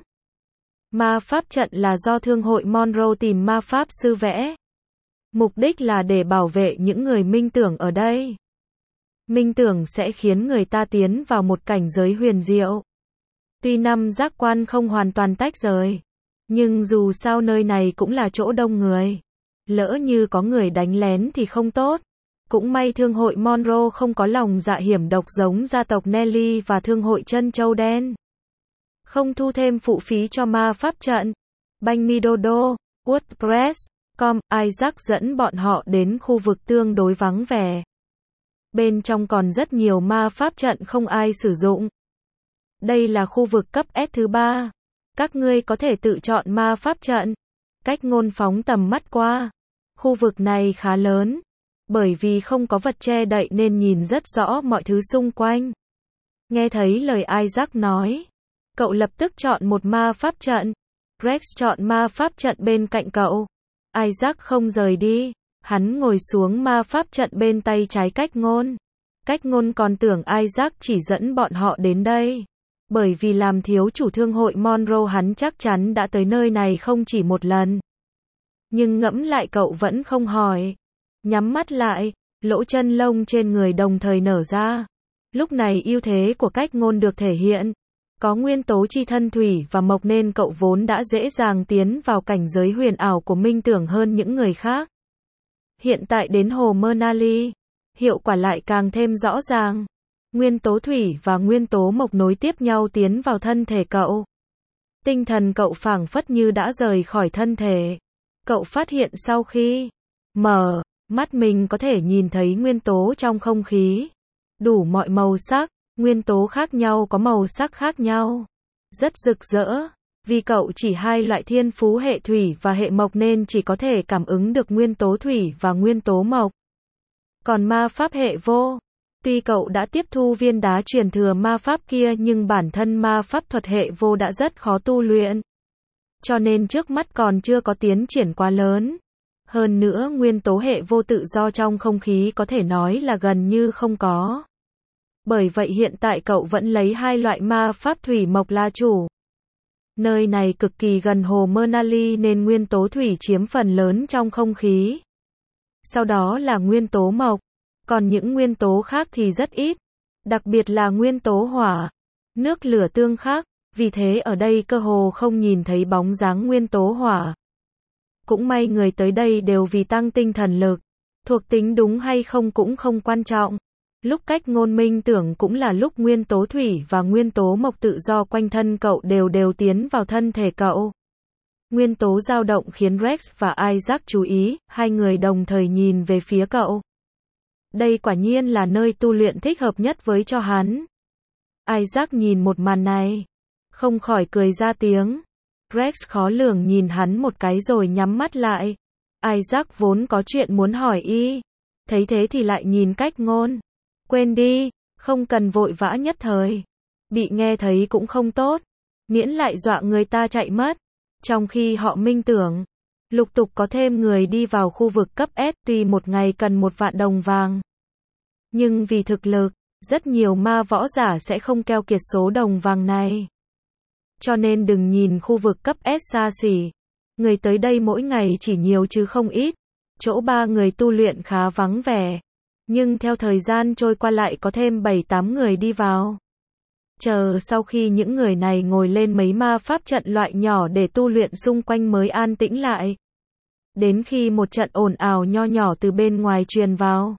Ma pháp trận là do thương hội Monroe tìm ma pháp sư vẽ. Mục đích là để bảo vệ những người minh tưởng ở đây. Minh tưởng sẽ khiến người ta tiến vào một cảnh giới huyền diệu. Tuy 5 giác quan không hoàn toàn tách rời, nhưng dù sao nơi này cũng là chỗ đông người. Lỡ như có người đánh lén thì không tốt. Cũng may thương hội Monroe không có lòng dạ hiểm độc giống gia tộc Nelly và thương hội chân châu đen. Không thu thêm phụ phí cho ma pháp trận. Banh Midodo, WordPress.com, Isaac dẫn bọn họ đến khu vực tương đối vắng vẻ. Bên trong còn rất nhiều ma pháp trận không ai sử dụng. Đây là khu vực cấp S thứ 3. Các ngươi có thể tự chọn ma pháp trận. Cách ngôn phóng tầm mắt qua. Khu vực này khá lớn. Bởi vì không có vật che đậy nên nhìn rất rõ mọi thứ xung quanh. Nghe thấy lời Isaac nói, cậu lập tức chọn một ma pháp trận. Rex chọn ma pháp trận bên cạnh cậu. Isaac không rời đi. Hắn ngồi xuống ma pháp trận bên tay trái cách ngôn. Cách ngôn còn tưởng Isaac chỉ dẫn bọn họ đến đây. Bởi vì làm thiếu chủ thương hội Monroe hắn chắc chắn đã tới nơi này không chỉ một lần. Nhưng ngẫm lại cậu vẫn không hỏi. Nhắm mắt lại, lỗ chân lông trên người đồng thời nở ra. Lúc này ưu thế của cách ngôn được thể hiện. Có nguyên tố chi thân thủy và mộc nên cậu vốn đã dễ dàng tiến vào cảnh giới huyền ảo của minh tưởng hơn những người khác. Hiện tại đến hồ Manali, hiệu quả lại càng thêm rõ ràng. Nguyên tố thủy và nguyên tố mộc nối tiếp nhau tiến vào thân thể cậu. Tinh thần cậu phảng phất như đã rời khỏi thân thể. Cậu phát hiện sau khi mở mắt mình có thể nhìn thấy nguyên tố trong không khí. Đủ mọi màu sắc, nguyên tố khác nhau có màu sắc khác nhau. Rất rực rỡ. Vì cậu chỉ hai loại thiên phú hệ thủy và hệ mộc nên chỉ có thể cảm ứng được nguyên tố thủy và nguyên tố mộc. Còn ma pháp hệ vô, tuy cậu đã tiếp thu viên đá truyền thừa ma pháp kia nhưng bản thân ma pháp thuật hệ vô đã rất khó tu luyện. Cho nên trước mắt còn chưa có tiến triển quá lớn. Hơn nữa nguyên tố hệ vô tự do trong không khí có thể nói là gần như không có. Bởi vậy hiện tại cậu vẫn lấy hai loại ma pháp thủy mộc là chủ. Nơi này cực kỳ gần hồ Manali nên nguyên tố thủy chiếm phần lớn trong không khí. Sau đó là nguyên tố mộc, còn những nguyên tố khác thì rất ít, đặc biệt là nguyên tố hỏa, nước lửa tương khắc, vì thế ở đây cơ hồ không nhìn thấy bóng dáng nguyên tố hỏa. Cũng may người tới đây đều vì tăng tinh thần lực, thuộc tính đúng hay không cũng không quan trọng. Lúc cách ngôn minh tưởng cũng là lúc nguyên tố thủy và nguyên tố mộc tự do quanh thân cậu đều tiến vào thân thể cậu. Nguyên tố dao động khiến Rex và Isaac chú ý, hai người đồng thời nhìn về phía cậu. Đây quả nhiên là nơi tu luyện thích hợp nhất với cho hắn. Isaac nhìn một màn này, không khỏi cười ra tiếng. Rex khó lường nhìn hắn một cái rồi nhắm mắt lại. Isaac vốn có chuyện muốn hỏi y. Thấy thế thì lại nhìn Cách Ngôn. Quên đi, không cần vội vã nhất thời. Bị nghe thấy cũng không tốt. Miễn lại dọa người ta chạy mất. Trong khi họ minh tưởng, lục tục có thêm người đi vào khu vực cấp S, tuy một ngày cần 1 vạn đồng vàng. Nhưng vì thực lực, rất nhiều ma võ giả sẽ không keo kiệt số đồng vàng này. Cho nên đừng nhìn khu vực cấp S xa xỉ. Người tới đây mỗi ngày chỉ nhiều chứ không ít. Chỗ 3 người tu luyện khá vắng vẻ. Nhưng theo thời gian trôi qua lại có thêm 7-8 người đi vào. Chờ sau khi những người này ngồi lên mấy ma pháp trận loại nhỏ để tu luyện xung quanh mới an tĩnh lại. Đến khi một trận ồn ào nho nhỏ từ bên ngoài truyền vào.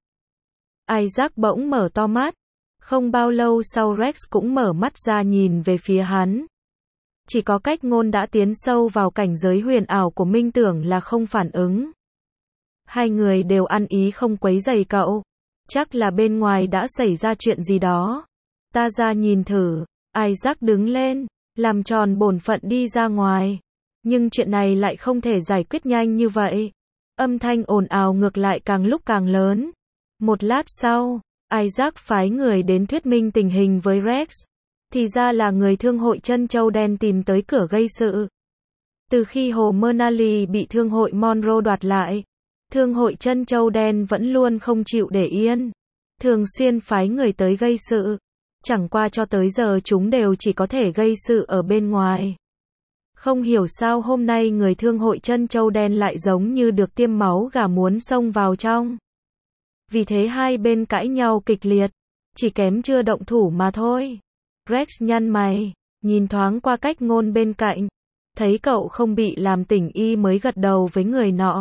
Isaac bỗng mở to mắt. Không bao lâu sau Rex cũng mở mắt ra nhìn về phía hắn. Chỉ có Cách Ngôn đã tiến sâu vào cảnh giới huyền ảo của minh tưởng là không phản ứng. Hai người đều ăn ý không quấy rầy cậu. Chắc là bên ngoài đã xảy ra chuyện gì đó. Ta ra nhìn thử. Isaac đứng lên, làm tròn bổn phận đi ra ngoài. Nhưng chuyện này lại không thể giải quyết nhanh như vậy. Âm thanh ồn ào ngược lại càng lúc càng lớn. Một lát sau, Isaac phái người đến thuyết minh tình hình với Rex. Thì ra là người thương hội Trân Châu Đen tìm tới cửa gây sự. Từ khi hồ Manali bị thương hội Monroe đoạt lại, thương hội Trân Châu Đen vẫn luôn không chịu để yên. Thường xuyên phái người tới gây sự. Chẳng qua cho tới giờ chúng đều chỉ có thể gây sự ở bên ngoài. Không hiểu sao hôm nay người thương hội Trân Châu Đen lại giống như được tiêm máu gà muốn xông vào trong. Vì thế hai bên cãi nhau kịch liệt. Chỉ kém chưa động thủ mà thôi. Rex nhăn mày, nhìn thoáng qua Cách Ngôn bên cạnh. Thấy cậu không bị làm tỉnh y mới gật đầu với người nọ.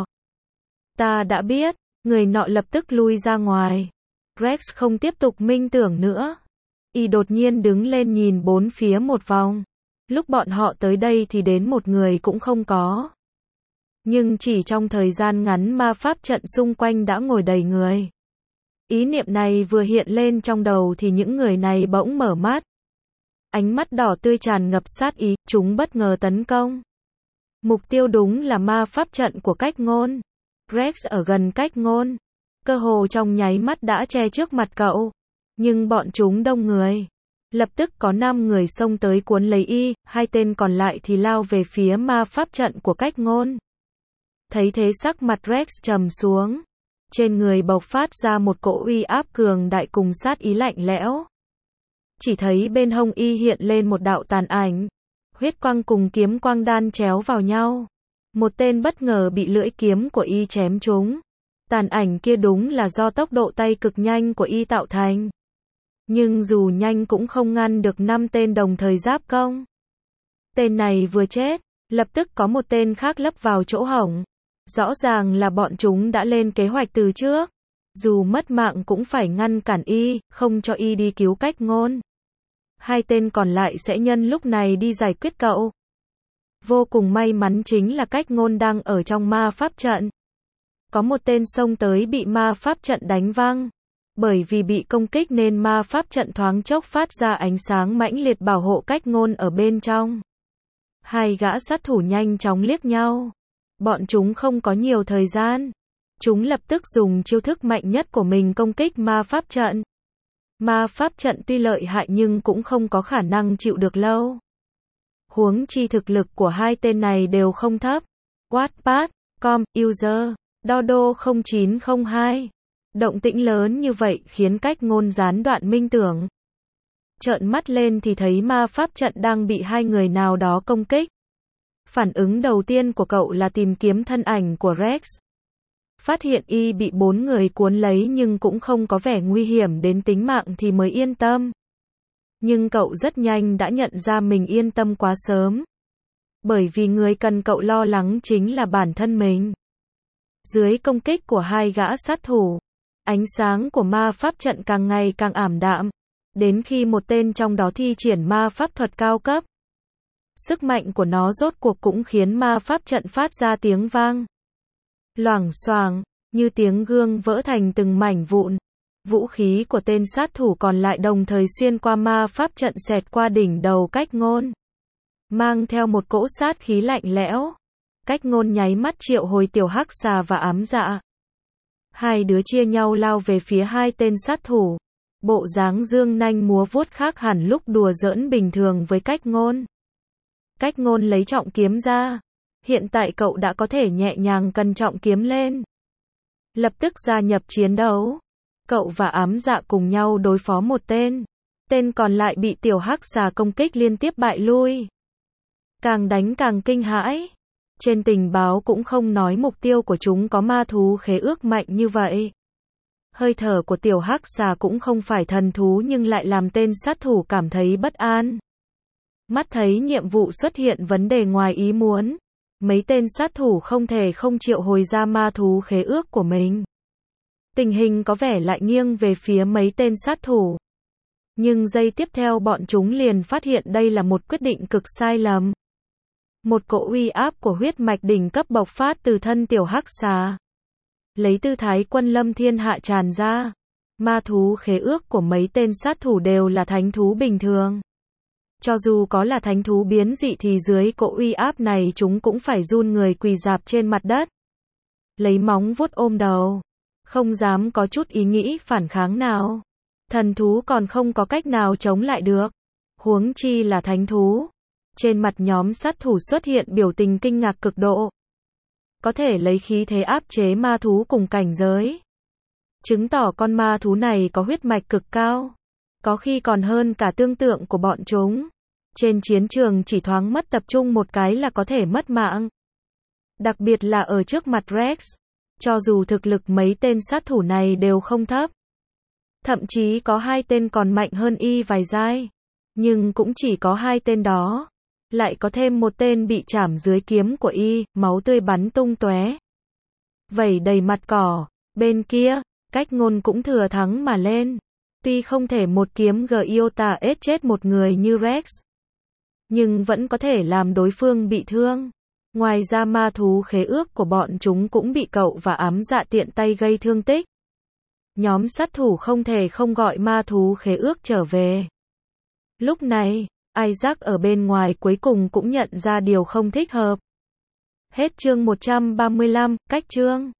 Ta đã biết, người nọ lập tức lui ra ngoài. Rex không tiếp tục minh tưởng nữa. Y đột nhiên đứng lên nhìn bốn phía một vòng. Lúc bọn họ tới đây thì đến một người cũng không có. Nhưng chỉ trong thời gian ngắn ma pháp trận xung quanh đã ngồi đầy người. Ý niệm này vừa hiện lên trong đầu thì những người này bỗng mở mắt. Ánh mắt đỏ tươi tràn ngập sát ý, chúng bất ngờ tấn công. Mục tiêu đúng là ma pháp trận của Cách Ngôn. Rex ở gần Cách Ngôn. Cơ hồ trong nháy mắt đã che trước mặt cậu. Nhưng bọn chúng đông người. Lập tức có 5 người xông tới cuốn lấy y, 2 tên còn lại thì lao về phía ma pháp trận của Cách Ngôn. Thấy thế sắc mặt Rex trầm xuống. Trên người bộc phát ra một cỗ uy áp cường đại cùng sát ý lạnh lẽo. Chỉ thấy bên hông y hiện lên một đạo tàn ảnh. Huyết quang cùng kiếm quang đan chéo vào nhau. Một tên bất ngờ bị lưỡi kiếm của y chém trúng. Tàn ảnh kia đúng là do tốc độ tay cực nhanh của y tạo thành. Nhưng dù nhanh cũng không ngăn được 5 tên đồng thời giáp công. Tên này vừa chết, lập tức có một tên khác lấp vào chỗ hổng. Rõ ràng là bọn chúng đã lên kế hoạch từ trước. Dù mất mạng cũng phải ngăn cản y, không cho y đi cứu Cách Ngôn. 2 tên còn lại sẽ nhân lúc này đi giải quyết cậu. Vô cùng may mắn chính là Cách Ngôn đang ở trong ma pháp trận. Có một tên xông tới bị ma pháp trận đánh văng. Bởi vì bị công kích nên ma pháp trận thoáng chốc phát ra ánh sáng mãnh liệt bảo hộ Cách Ngôn ở bên trong. 2 gã sát thủ nhanh chóng liếc nhau. Bọn chúng không có nhiều thời gian. Chúng lập tức dùng chiêu thức mạnh nhất của mình công kích ma pháp trận. Ma pháp trận tuy lợi hại nhưng cũng không có khả năng chịu được lâu. Huống chi thực lực của 2 tên này đều không thấp. Wattpad, com, user, Dodo 0902. Động tĩnh lớn như vậy khiến Cách Ngôn gián đoạn minh tưởng. Trợn mắt lên thì thấy ma pháp trận đang bị 2 người nào đó công kích. Phản ứng đầu tiên của cậu là tìm kiếm thân ảnh của Rex. Phát hiện y bị 4 người cuốn lấy nhưng cũng không có vẻ nguy hiểm đến tính mạng thì mới yên tâm. Nhưng cậu rất nhanh đã nhận ra mình yên tâm quá sớm. Bởi vì người cần cậu lo lắng chính là bản thân mình. Dưới công kích của 2 gã sát thủ, ánh sáng của ma pháp trận càng ngày càng ảm đạm. Đến khi một tên trong đó thi triển ma pháp thuật cao cấp. Sức mạnh của nó rốt cuộc cũng khiến ma pháp trận phát ra tiếng vang. Loảng xoảng, như tiếng gương vỡ thành từng mảnh vụn. Vũ khí của tên sát thủ còn lại đồng thời xuyên qua ma pháp trận xẹt qua đỉnh đầu Cách Ngôn. mang theo một cỗ sát khí lạnh lẽo. Cách Ngôn nháy mắt triệu hồi tiểu hắc xà và ám dạ. Hai đứa chia nhau lao về phía hai tên sát thủ. Bộ dáng dương nanh múa vuốt khác hẳn lúc đùa giỡn bình thường với Cách Ngôn. Cách Ngôn lấy trọng kiếm ra. Hiện tại cậu đã có thể nhẹ nhàng cân trọng kiếm lên. Lập tức gia nhập chiến đấu. Cậu và ám dạ cùng nhau đối phó một tên. Tên còn lại bị tiểu hắc xà công kích liên tiếp bại lui. Càng đánh càng kinh hãi. Trên tình báo cũng không nói mục tiêu của chúng có ma thú khế ước mạnh như vậy. Hơi thở của tiểu hắc xà cũng không phải thần thú nhưng lại làm tên sát thủ cảm thấy bất an. Mắt thấy nhiệm vụ xuất hiện vấn đề ngoài ý muốn. Mấy tên sát thủ không thể không triệu hồi ra ma thú khế ước của mình. Tình hình có vẻ lại nghiêng về phía mấy tên sát thủ. Nhưng giây tiếp theo bọn chúng liền phát hiện đây là một quyết định cực sai lầm. Một cỗ uy áp của huyết mạch đỉnh cấp bộc phát từ thân tiểu hắc xà. Lấy tư thái quân lâm thiên hạ tràn ra. Ma thú khế ước của mấy tên sát thủ đều là thánh thú bình thường. Cho dù có là thánh thú biến dị thì dưới cỗ uy áp này chúng cũng phải run người quỳ rạp trên mặt đất. Lấy móng vuốt ôm đầu. Không dám có chút ý nghĩ phản kháng nào. Thần thú còn không có cách nào chống lại được. Huống chi là thánh thú. Trên mặt nhóm sát thủ xuất hiện biểu tình kinh ngạc cực độ. Có thể lấy khí thế áp chế ma thú cùng cảnh giới. Chứng tỏ con ma thú này có huyết mạch cực cao. Có khi còn hơn cả tương tượng của bọn chúng. Trên chiến trường chỉ thoáng mất tập trung một cái là có thể mất mạng. Đặc biệt là ở trước mặt Rex. Cho dù thực lực mấy tên sát thủ này đều không thấp. Thậm chí có hai tên còn mạnh hơn y vài giai. Nhưng cũng chỉ có hai tên đó. Lại có thêm một tên bị chảm dưới kiếm của y, máu tươi bắn tung tóe. Vẩy đầy mặt cỏ. Bên kia, Cách Ngôn cũng thừa thắng mà lên. Tuy không thể một kiếm Giota ết chết một người như Rex. Nhưng vẫn có thể làm đối phương bị thương. Ngoài ra ma thú khế ước của bọn chúng cũng bị cậu và ám dạ tiện tay gây thương tích. Nhóm sát thủ không thể không gọi ma thú khế ước trở về. Lúc này, Isaac ở bên ngoài cuối cùng cũng nhận ra điều không thích hợp. Hết chương 135, cách chương.